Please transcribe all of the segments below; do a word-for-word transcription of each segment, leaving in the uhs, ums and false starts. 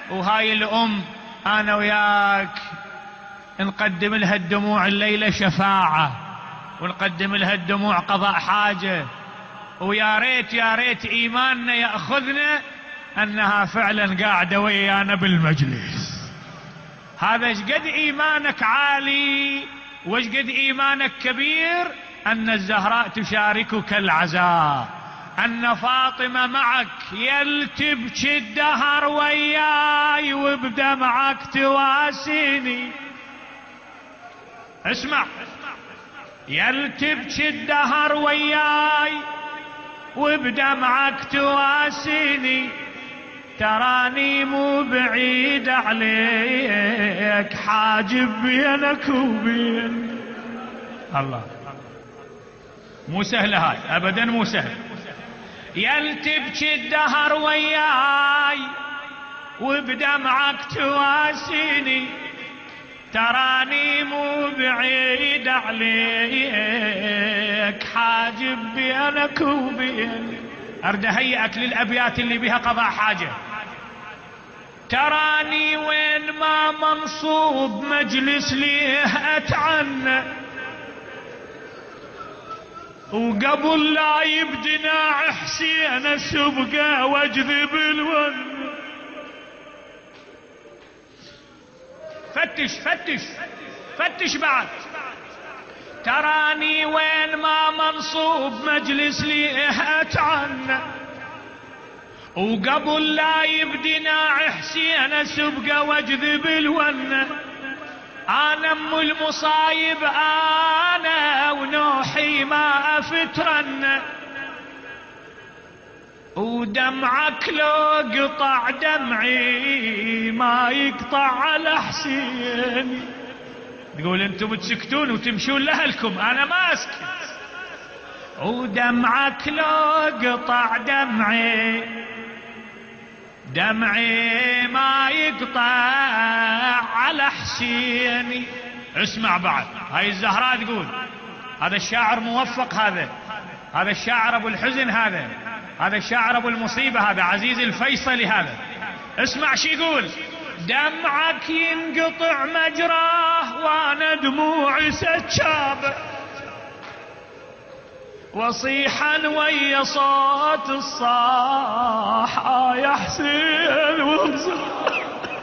وهاي الأم أنا وياك نقدم لها الدموع الليلة شفاعة، ونقدم لها الدموع قضاء حاجة، ويا ريت يا ريت إيماننا يأخذنا أنها فعلا قاعدة ويانا بالمجلس. هذا شقد إيمانك عالي وشقد إيمانك كبير أن الزهراء تشاركك العزاء، أن فاطمة معك يلتبكي الدهر وياي وبدمعك تواسيني. اسمع، يلتبكي الدهر وياي وبدمعك تواسيني، تراني مو بعيد عليك حاجب بينك وبين الله. مو سهلة هاي أبدا، مو سهل. يلتبكي الدهر وياي وبدمعك تواسيني، تراني مو بعيد عليك حاجب بينك وبين. أرد هيئك للأبيات اللي بها قضاء حاجة. تراني وين ما منصوب مجلس ليه أتعنى، وقبل لا يبدنا حسين السبقة واجذب الون. فتش فتش فتش بعد. تراني وين ما منصوب مجلس ليه أتعنى، وقبل لا يبدنا حسين السبقة واجذب الون. أنا أم المصايب أنا ونوحي ما أفترن، ودمعك لو قطع دمعي ما يقطع على حسين. تقول انتم تسكتون وتمشون لأهلكم، أنا ما أسكت. ودمعك لو قطع دمعي دمعي ما يقطع على حسيني. اسمع بعد، هاي الزهراء تقول، هذا الشاعر موفق، هذا هذا الشاعر ابو الحزن، هذا هذا الشاعر ابو المصيبة، هذا عزيز الفيصلي هذا. اسمع شي يقول: دمعك ينقطع مجراه وانا دموعي سجابه، وصيحا ويا صوت الصاح يا حسين وانصر.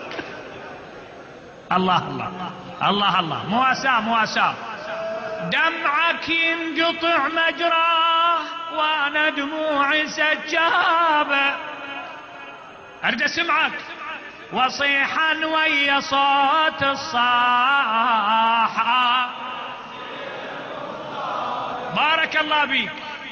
الله الله الله الله، مواساة مواساة. دمعك ينقطع مجراه وانا دموعي سجابه، اريد اسمعك. وصيحا ويا صوت الصاح. بارك الله بيك.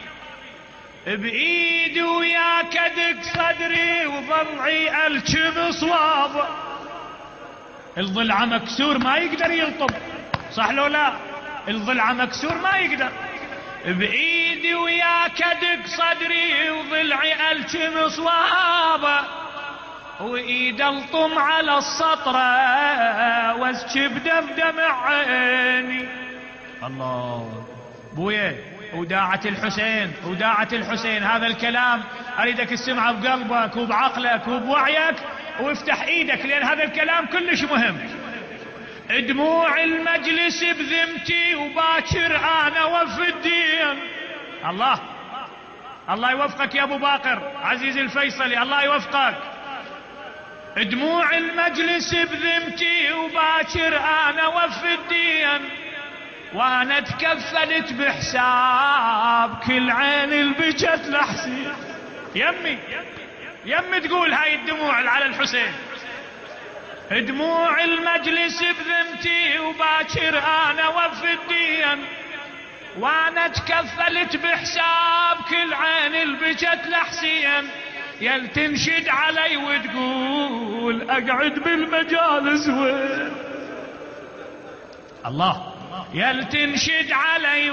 بإيدي وياك ادق صدري وضلعي الكم صواب، الضلع مكسور ما يقدر يلطم، صح لو لا؟ الضلع مكسور ما يقدر. بإيدي وياك ادق صدري وضلعي الكم صواب، وإيد الطم على السطرة واسكب دم دمع عيني. الله بويا، وداعة الحسين وداعة الحسين، هذا الكلام أريدك تسمعه بقلبك وبعقلك وبوعيك، وافتح ايدك لأن هذا الكلام كلش مهم. دموع المجلس بذمتي وباكر أنا وفي الدين. الله الله يوفقك يا أبو باقر عزيز الفيصلي، الله يوفقك. دموع المجلس بذمتي وباكر أنا وفي الدين، وانا تكفلت بحساب كل عين البجت لحسين. يمي يمي تقول هاي الدموع على الحسين. دموع المجلس بذمتي وباكر انا وفي الدين، وانا تكفلت بحساب كل عين البجت لحسين. يل تنشد علي وتقول اقعد بالمجالس وين. الله، يل تنشد علي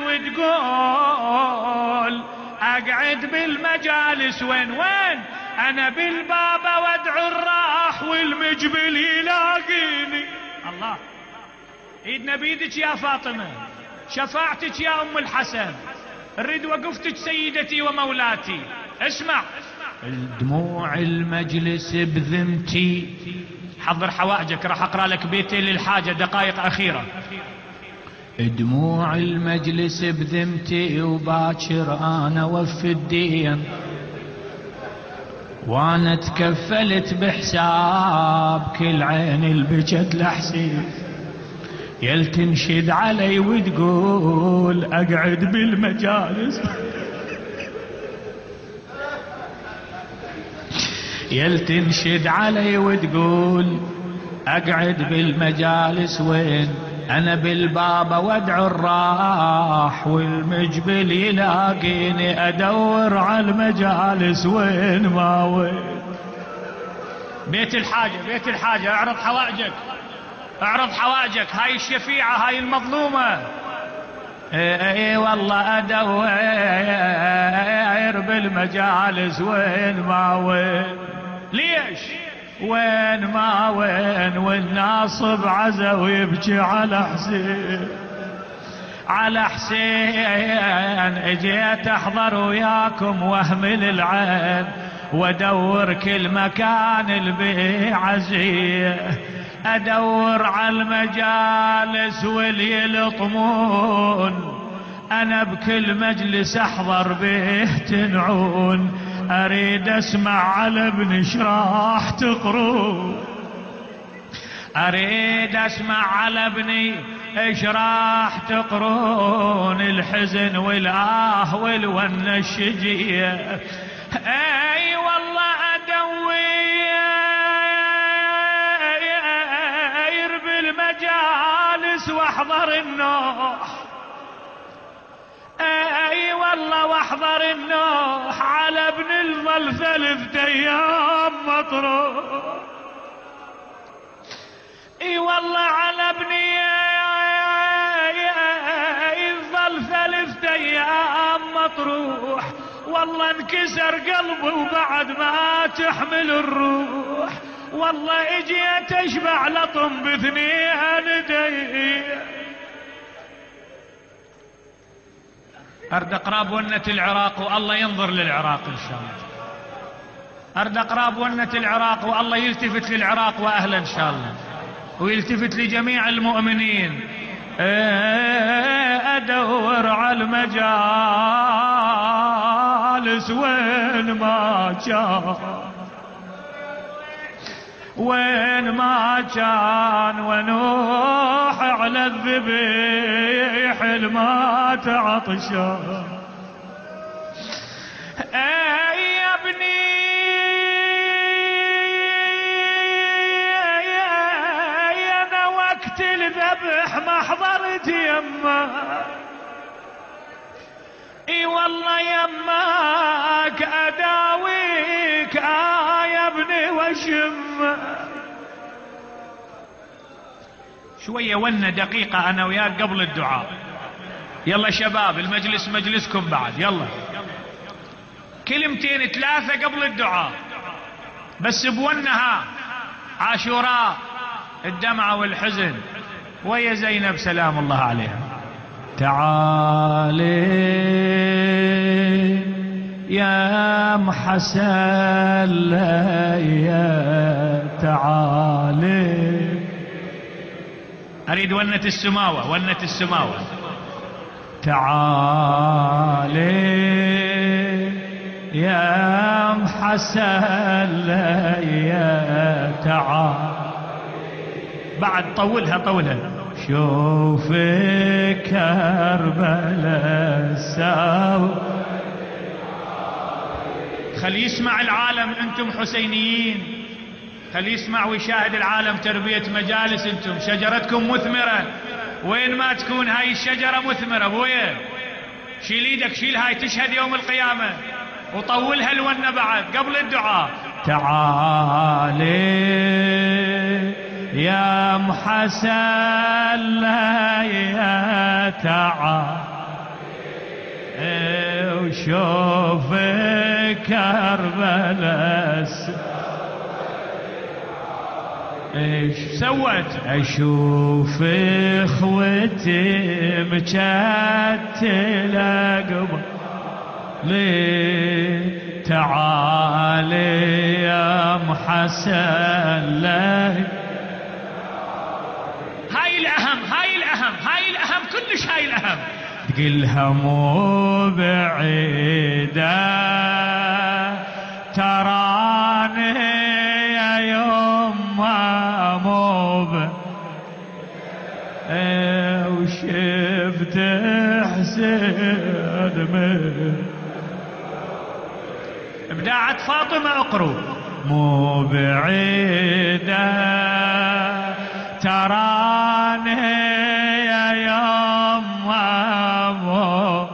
وتقول اقعد بالمجالس وين وين. انا بالبابا وادعو الراح والمجبل يلاقيني. الله، ايدنا بيدك يا فاطمة، شفاعتك يا ام الحسن، اريد وقفتك سيدتي ومولاتي. اسمع: دموع المجلس بذمتي حضر حوائجك، راح اقرا لك بيتين للحاجة، دقائق اخيرة. دموع المجلس بذمتي وباكر انا وفي الدين، وانا تكفلت بحساب كل عين البجت لحسين. يل تنشد علي وتقول اقعد بالمجالس، يل تنشد علي وتقول اقعد بالمجالس، وين انا بالبابا وادعو الراح والمجبل يلاقيني ادور على المجالس وين ما وين. بيت الحاجة، بيت الحاجة، اعرض حوائجك، اعرض حوائجك، هاي الشفيعة، هاي المظلومة. اي اي والله ادور بالمجالس وين ما وين. ليش؟ وين ما وين، والناصب عزا ويبكي على حسين، على حسين. اجيت احضر وياكم واهمل العين وادور كل مكان البيع زيه، ادور على المجالس واللي يلطمون، انا بكل مجلس احضر به تنعون. اريد اسمع على ابن شراح تقرون، اريد اسمع على ابني شراح تقرون، الحزن والآه والونة الشجية. اي والله ادوير بالمجالس واحضر النوح، اي والله واحضر النوح على ابن الظل ثلاث ايام مطروح. اي والله على ابني الظل ثلاث ايام مطروح، والله انكسر قلبي وبعد ما تحمل الروح، والله اجيت اشبع لطم باثنين يدي. ارد اقرا بونة العراق والله ينظر للعراق ان شاء الله، ارد اقرا بونة العراق والله يلتفت للعراق واهله ان شاء الله، ويلتفت لجميع المؤمنين. ادور على المجالس وين ما كان، وين ما كان، ونوح على الذبيح المات عطشان. اي يا ابني انا وقت الذبح ما حضرت يمه، اي والله يماك اداويك آه يا ابني وشم. شوية ونة دقيقة انا وياك قبل الدعاء. يلا شباب المجلس مجلسكم بعد، يلا كلمتين ثلاثة قبل الدعاء بس بونها. عاشوراء الدمعة والحزن ويا زينب سلام الله عليها. تعالي يا محسن يا تعالي. اريد ونة السماوة، ونة السماوة. تعالي يا محسن يا تعالي. بعد طولها طولها. شوف كربلاء ساو. خلي يسمع العالم انتم حسينيين، خلي يسمع ويشاهد العالم تربية مجالس. انتم شجرتكم مثمرة، وين ما تكون هاي الشجرة مثمرة. ابويا شيل ايدك، شيل هاي تشهد يوم القيامة، وطولها الونة بعد قبل الدعاء. تعالي يا محسن يا تعالي وشوف كربلاء. ايش سوت؟ اشوف اخوتي مكتلة قبل لي. تعالي يا محسن كلش هاي الأهم. تقلها مو بعيدة تراني يا يما مو بعيدة وشفت حسين من ابداعت فاطمة اقروا مو بعيدة تراني يا يما مو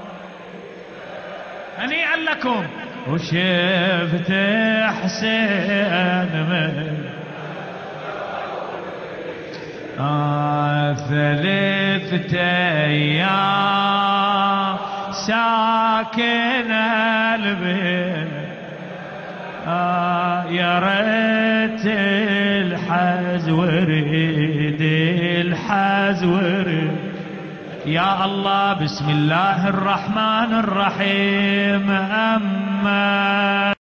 هنيئا لكم وشفت حسين من آه ثلاثة أيام ساكن البيت آه يا ريت الحز وريد الحز وريد. يا الله بسم الله الرحمن الرحيم. أما